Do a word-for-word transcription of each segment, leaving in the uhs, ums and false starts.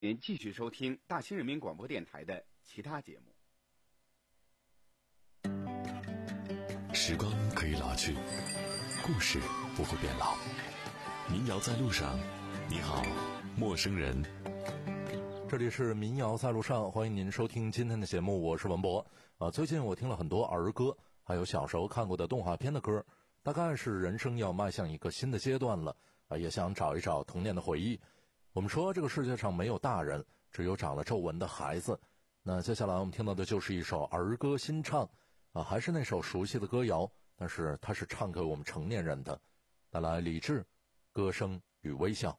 您继续收听大清人民广播电台的其他节目。 时光可以老去，故事不会变老。民谣在路上，你好，陌生人。 这里是民谣在路上，欢迎您收听今天的节目，我是文博。啊，最近我听了很多儿歌，还有小时候看过的动画片的歌，大概是人生要迈向一个新的阶段了，啊，也想找一找童年的回忆。我们说这个世界上没有大人，只有长了皱纹的孩子。那接下来我们听到的就是一首儿歌新唱，啊，还是那首熟悉的歌谣，但是它是唱给我们成年人的。带来李志，歌声与微笑。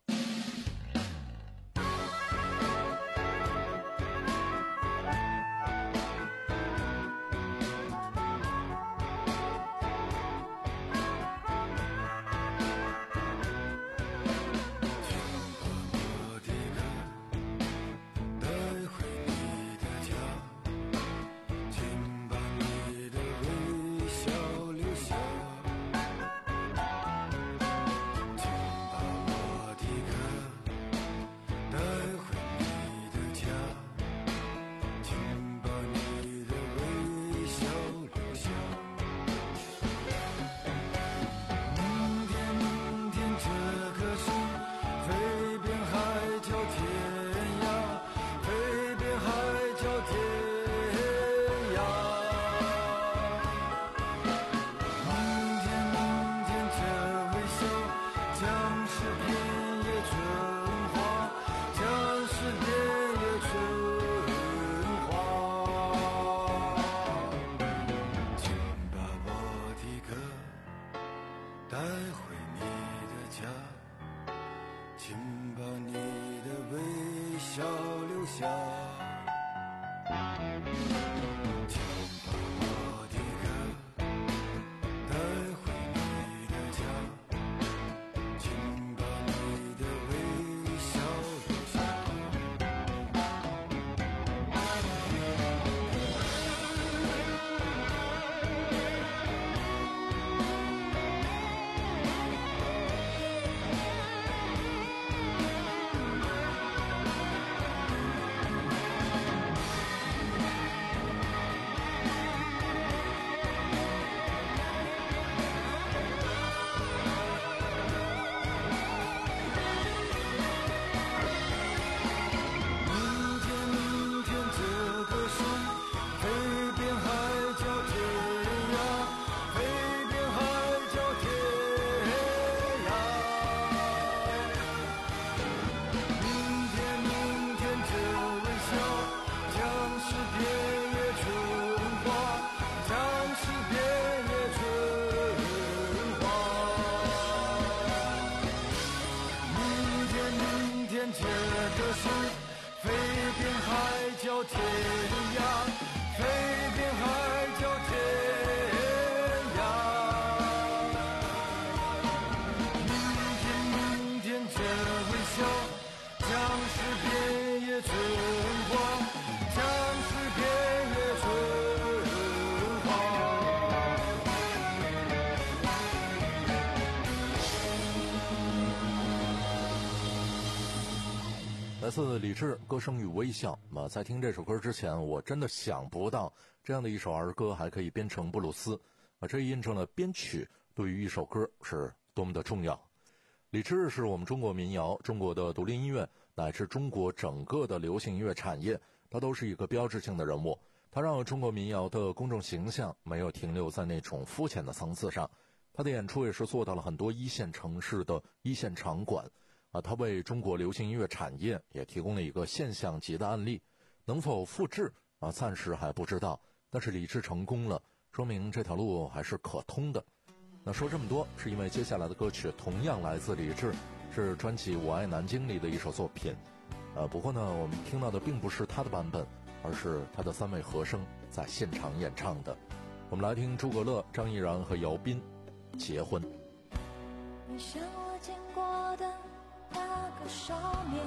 来自李志，歌声与微笑。那在听这首歌之前，我真的想不到这样的一首儿歌还可以编成布鲁斯，啊，这印证了编曲对于一首歌是多么的重要。李志是我们中国民谣、中国的独立音乐乃至中国整个的流行音乐产业，他都是一个标志性的人物。他让中国民谣的公众形象没有停留在那种肤浅的层次上，他的演出也是做到了很多一线城市的一线场馆。啊，他为中国流行音乐产业也提供了一个现象级的案例，能否复制啊，暂时还不知道。但是李志成功了，说明这条路还是可通的。那说这么多，是因为接下来的歌曲同样来自李志，是专辑《我爱南京》里的一首作品。呃，不过呢，我们听到的并不是他的版本，而是他的三位和声在现场演唱的。我们来听诸葛乐、张毅然和姚斌结婚。 你像我见过的那个少年，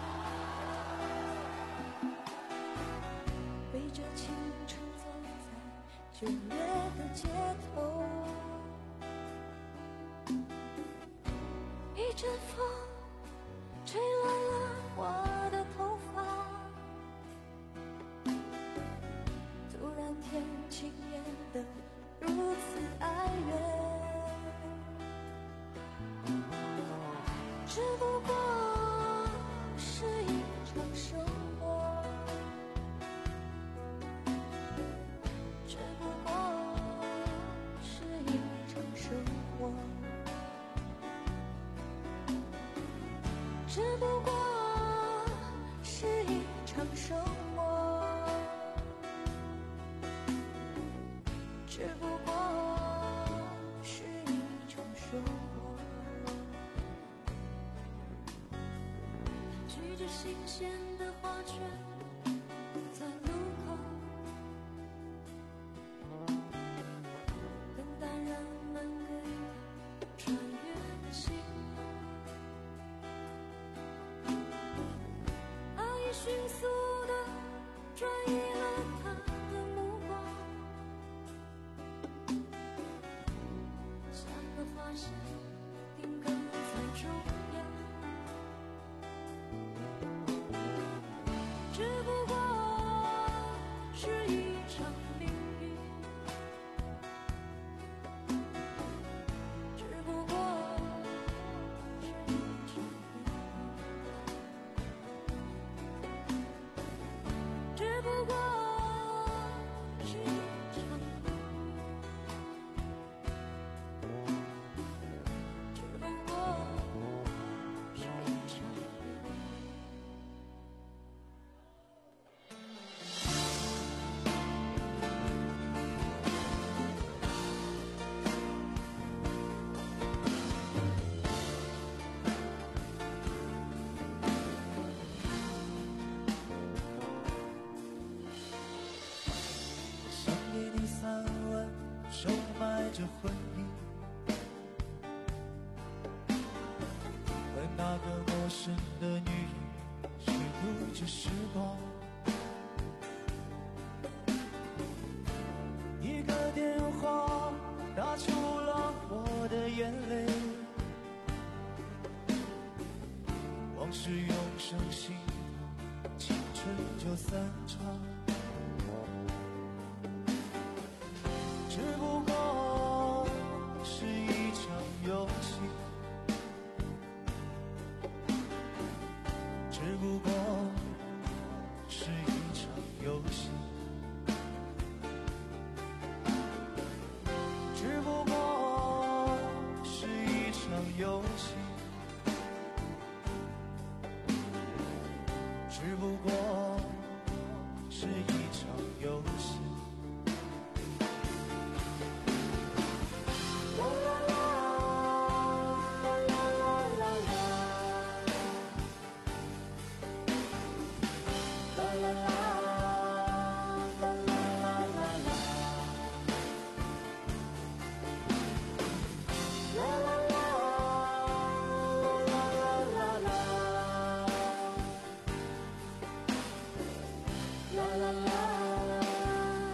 背着青春走在九月的街头，一阵风吹乱了我的头发， 不过是一场生活，只不过是一场生活。举着新鲜的花圈在路口，等待人们给予穿越的信号。爱已迅速地转移了他的目光，像个花线定格在中央。只不过是一场命运，只不过是一场命运，只不过是一场命运，只不过是一场命运。 想给你三吻，收买着婚姻，和那个陌生的女人虚度着时光。一个电话打出了我的眼泪，往事永生心，青春就散场。只不过是一场游戏，只不过是一场游戏，只不过是一场游戏，只不过是一场游戏。 啦啦啦。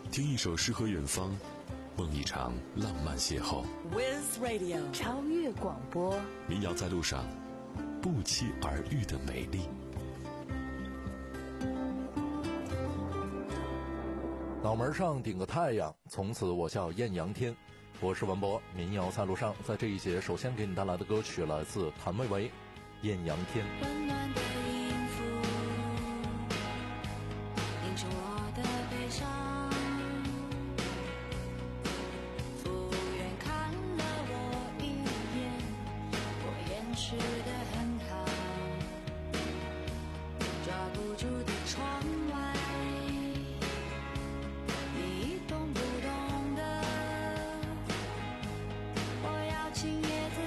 听一首诗和远方，梦一场浪漫邂逅。 With Radio 超越广播， 民谣在路上，不期而遇的美丽。 脑门上顶个太阳，从此我叫艳阳天。我是文博，民谣在路上，在这一节首先给你带来的歌曲来自谭维维，《艳阳天》。 温暖的音符凝成我的悲伤，服务员看了我一眼，我掩饰得很好，抓不住的窗外，你一动不动的，我要亲叶子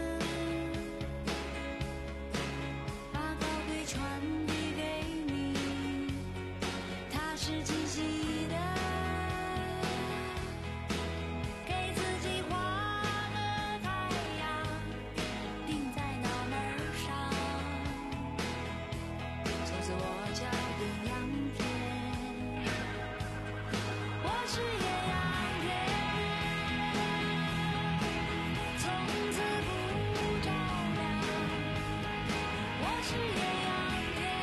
把高贵传递给你，它是清晰的，给自己画个太阳，钉在脑门上，从此我叫艳阳天，我是艳阳天，从此不照亮，我是艳阳天，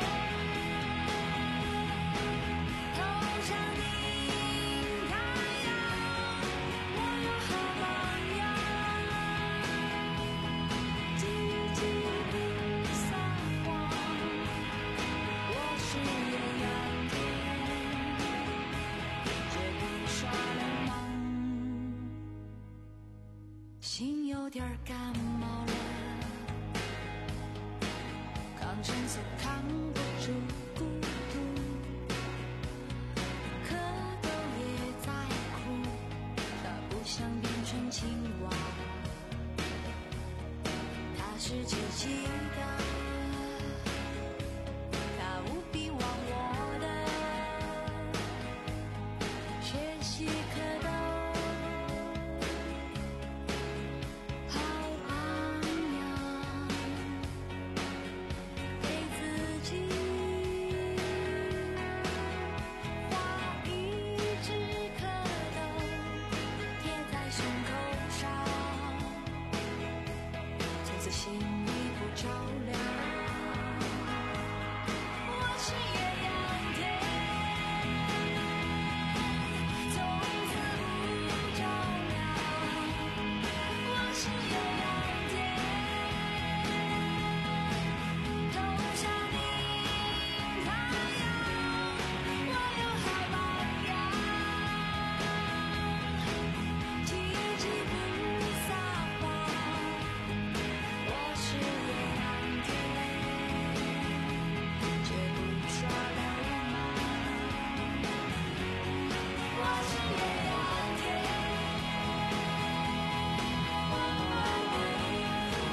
头上顶太阳，我有好榜样，记记不撒谎，我是艳阳天，绝不耍流氓，心有点感冒了，抗生素扛不住孤独，蝌蚪也在哭，它不想变成青蛙，它是奇迹的，它无比忘我的，学习蝌蚪好榜样，给自己画一只蝌蚪，贴在胸口上，从此心里不着凉。我是艳阳天，从此不着凉。我是艳阳天，头上顶太阳，我有好榜样，奇迹不撒谎，我是艳阳天，绝不耍流氓，我是艳阳天，温暖的音符，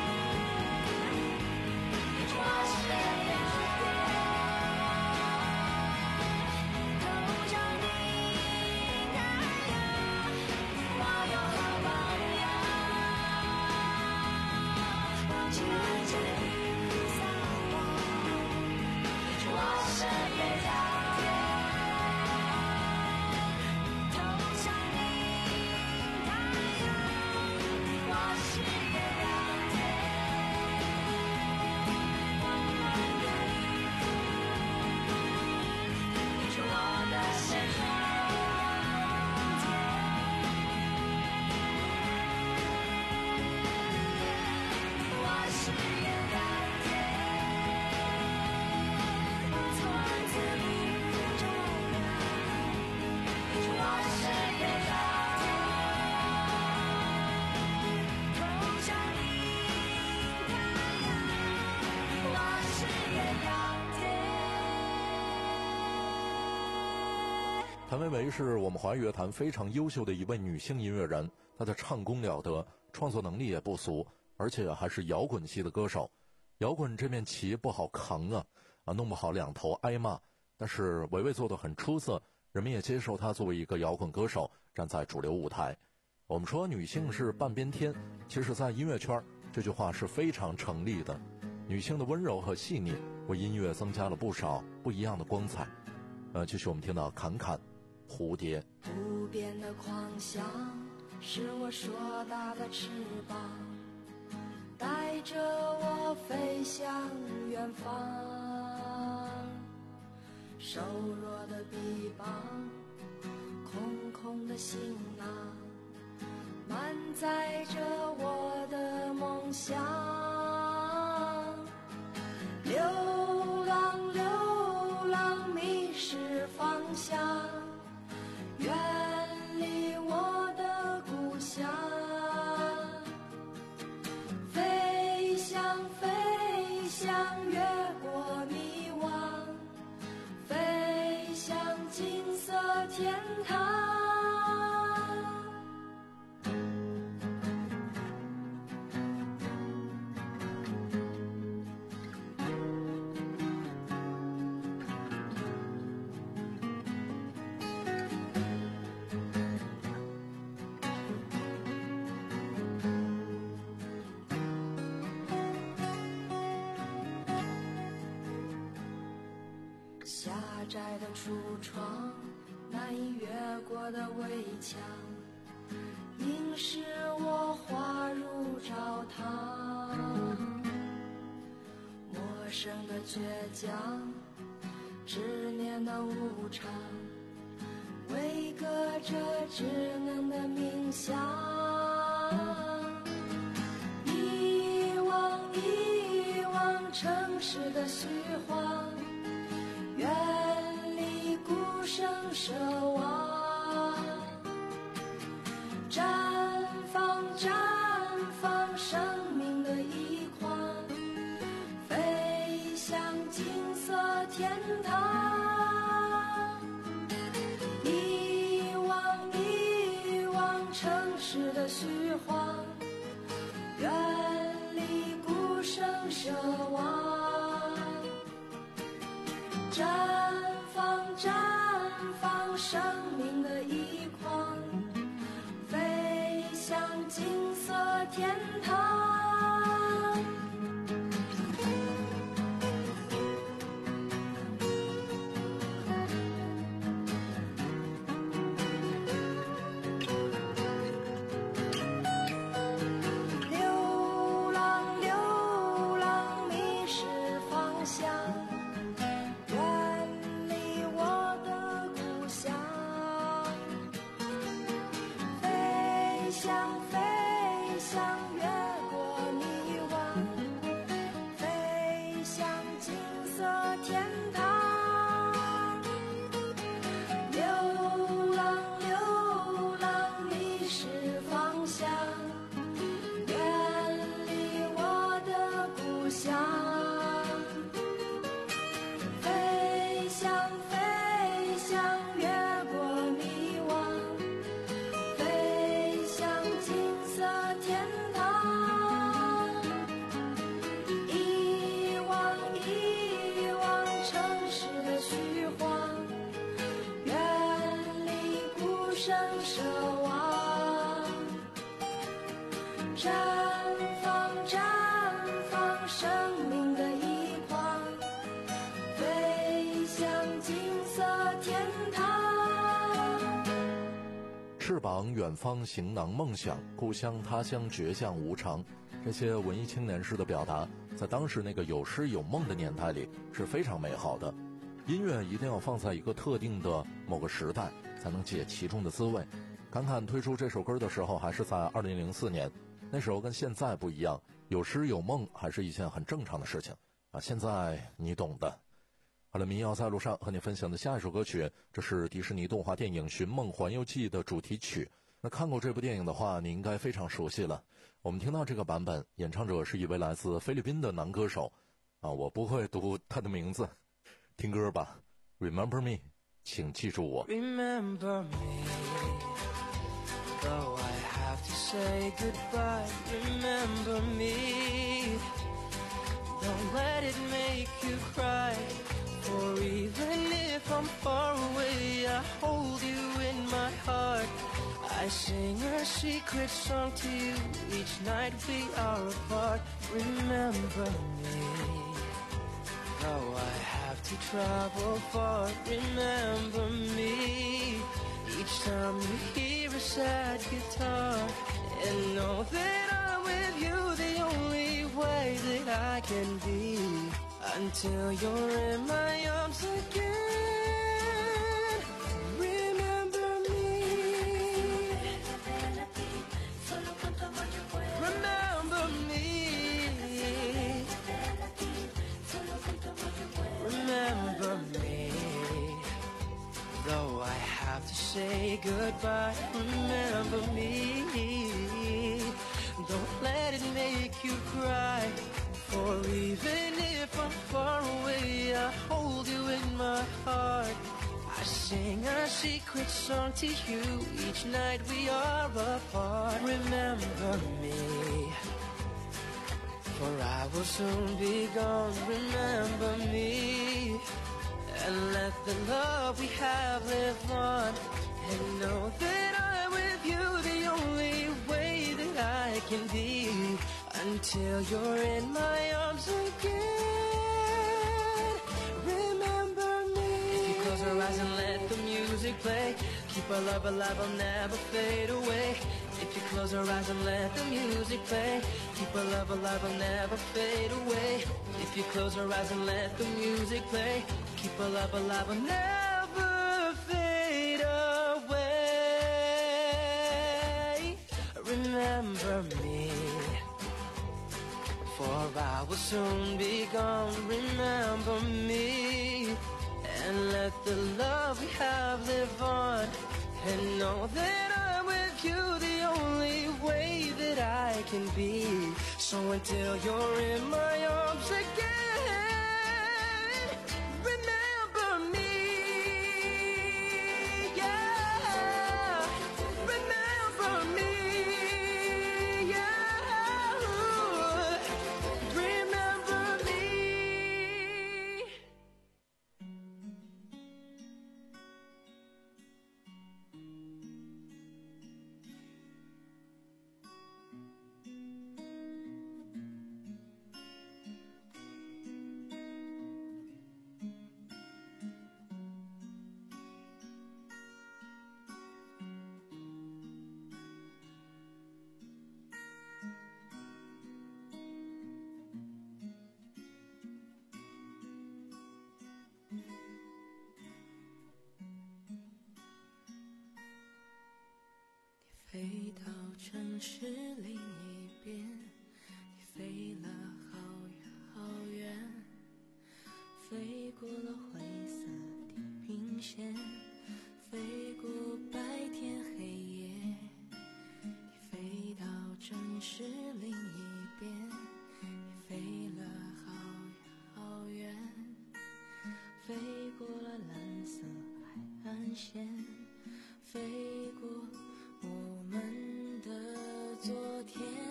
我是艳阳天，头上顶太阳，我有好榜样，奇迹不撒谎，我是艳阳天，头上顶太阳，我是艳阳天，温暖的音符凝成我的身上。我是艳阳天，从此不照亮。我是艳阳天，头上顶太阳。我是艳阳天。 谭维维是我们华语乐坛非常优秀的一位女性音乐人，她的唱功了得，创作能力也不俗，而且还是摇滚系的歌手。摇滚这面旗不好扛啊，啊，弄不好两头挨骂。但是维维做得很出色，人们也接受她作为一个摇滚歌手站在主流舞台。我们说女性是半边天，其实在音乐圈这句话是非常成立的。女性的温柔和细腻为音乐增加了不少不一样的光彩。呃，继续我们听到侃侃蝴蝶。 无边的狂想是我硕大的翅膀，带着我飞向远方。瘦弱的臂膀，空空的行囊，满载着我的梦想。流浪流浪迷失方向，远离我的故乡。飞翔飞翔越过迷惘，飞向金色天堂。狭窄的橱窗，难以越过的围墙，凝视我滑入沼堂。陌生的倔强，执念的无常，维隔着稚嫩的冥想。遗忘遗忘城市的虚晃，远离孤声奢望。绽放绽放生命的一框，飞向金色天堂。遗忘遗忘城市的虚晃，远离孤声奢望。绽放绽放生命的一框，飞向金色天堂。流浪流浪迷失方向，远离我的故乡。飞翔飞翔越过迷惘，飞向金色天堂。流浪流浪迷失方向，远离我的故乡。飞翔飞翔越过迷惘，飞向金色天堂。遗忘遗忘城市的虚晃，远离孤声奢望。绽放绽放生命的一框，飞向金色天堂。 翅膀远方，行囊梦想，故乡他乡倔强无常。这些文艺青年式的表达，在当时那个有诗有梦的年代里是非常美好的。音乐一定要放在一个特定的某个时代，才能解其中的滋味。侃侃推出这首歌的时候还是在二零零四年，那时候跟现在不一样，有诗有梦还是一件很正常的事情啊。现在你懂的。好了，民谣在路上和你分享的下一首歌曲，这是迪士尼动画电影《寻梦环游记》的主题曲。那看过这部电影的话，你应该非常熟悉了。我们听到这个版本，演唱者是一位来自菲律宾的男歌手啊，我不会读他的名字。听歌吧 ，Remember Me， 请记住我。 Remember me, though I have to say goodbye. Remember me, don't let it make you cry. For even if I'm far away, I hold you in my heart. I sing a secret song to you each night we are apart. Remember me, though I have to travel far. Remember me each time you hear a sad guitar, and know that I'm with you the only way that I can be, until you're in my arms again. Remember me. Remember me. Remember me. Though I have to say goodbye, remember me. Don't let it make you cry, for even if I'm far away, I hold you in my heart. I sing a secret song to you each night we are apart. Remember me, for I will soon be gone. Remember me, and let the love we have live on, and know that I'm with you the only way that I can be, until you're in my arms again. Remember me. If you close your eyes and let the music play, keep our love alive, I'll never fade away. If you close your eyes and let the music play, keep our love alive, I'll never fade away. If you close your eyes and let the music play, keep our love alive, I'll never fade away. Remember me, for I will soon be gone. Remember me, and let the love we have live on, and know that I'm with you the only way that I can be. So until you're in my arms again, remember me. Yeah, remember me. Yeah, remember me.飞到城市另一边，你飞了好远好远，飞过了灰色地平线，飞过白天黑夜。你飞到城市另一边，你飞了好远好远，飞过了蓝色海岸线，飞过我们的昨天。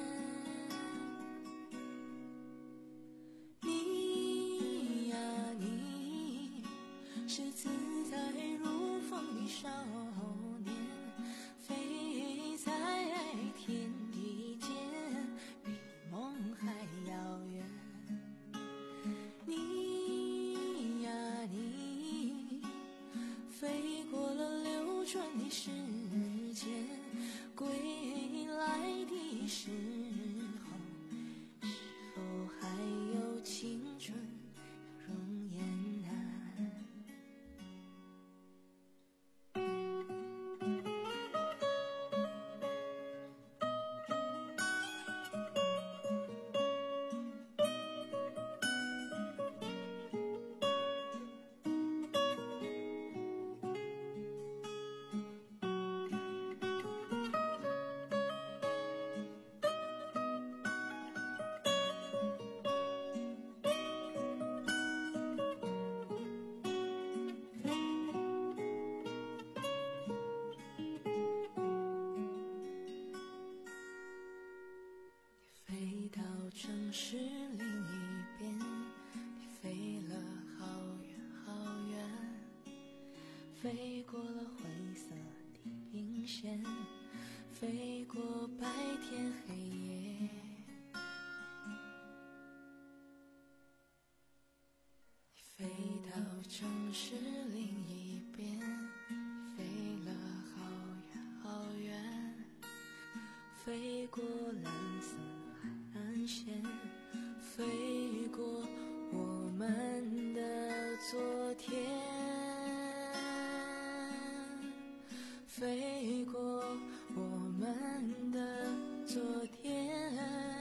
你呀你，是自在如风的少年，飞在天地间，比梦还遥远。你呀你，飞过了流转的时间，归来的时候，是否还有青春容颜啊？城市另一边，你飞了好远好远，飞过了灰色地平线，飞过白天黑夜。你飞到城市另一边，飞了好远好远，飞过蓝色海岸线，飞过我们的昨天，飞过我们的昨天。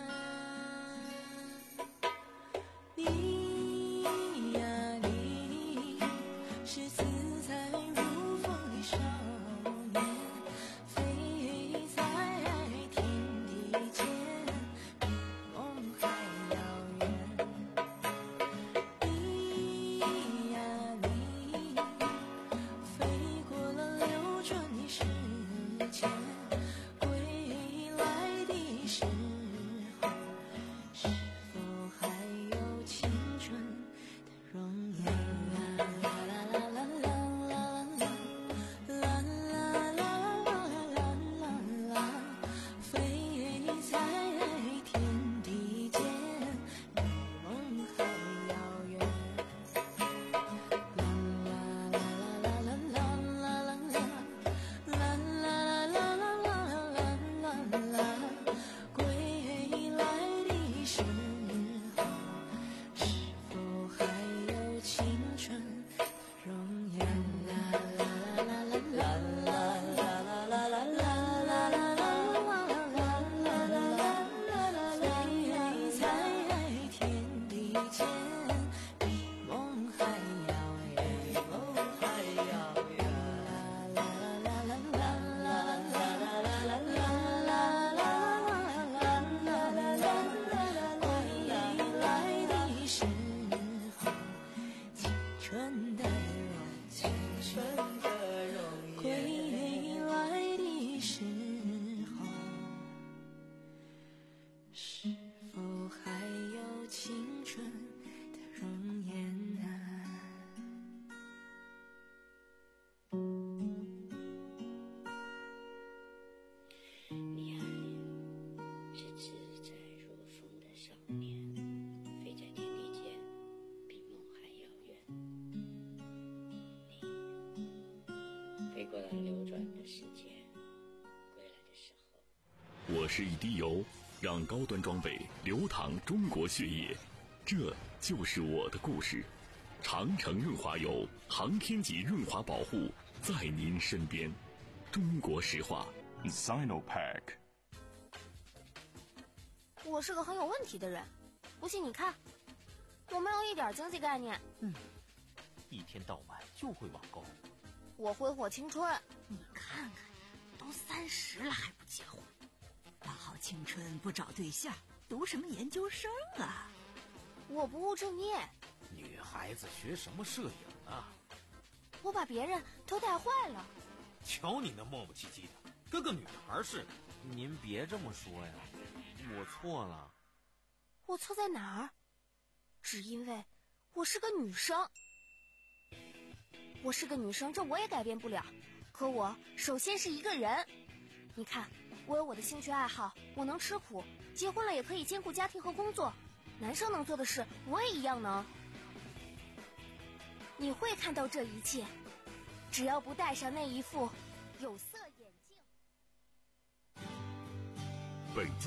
你呀你，是自在如风的少年，飞在天地间，比梦还遥远。你呀你，飞过了流转的时间，归来的时候，是否还有青春的容颜？啦啦啦啦啦啦啦啦啦啦啦啦，飞在天地间，比梦还遥远。啦啦啦啦啦啦啦啦啦啦啦啦啦啦啦，归来的时候，是否还有青春的容颜？啦啦啦啦啦啦啦啦啦啦啦啦啦啦啦飞在天地间，比梦还遥远，比梦还遥远。啦啦啦啦啦啦啦啦啦啦啦啦啦啦啦啦，归来的时候，青春的容青春的容颜。归来的时候，是否还有青春的容颜啊？ 你呀你，是自在如风的少年，飞在天地间，比梦还遥远。你飞过了流转的时间，归来的时候。 我是一滴油，让高端装备流淌中国血液，这就是我的故事。长城润滑油，航天级润滑保护，在您身边。中国石化 Sinopack。 我是个很有问题的人，不信你看，我没有一点经济概念， 一天到晚就会网购。 我挥霍青春。 你看看，都三十了还不结婚，浪耗青春不找对象，读什么研究生啊？ 我不务正业， 女孩子学什么摄影啊？ 我把别人都带坏了。 瞧你那磨磨唧唧的，跟个女孩似的。您别这么说呀，我错了。 我错在哪儿？只因为我是个女生。我是个女生，这我也改变不了。可我首先是一个人。你看，我有我的兴趣爱好，我能吃苦，结婚了也可以兼顾家庭和工作。男生能做的事，我也一样能。你会看到这一切，只要不戴上那一副有色眼镜。 本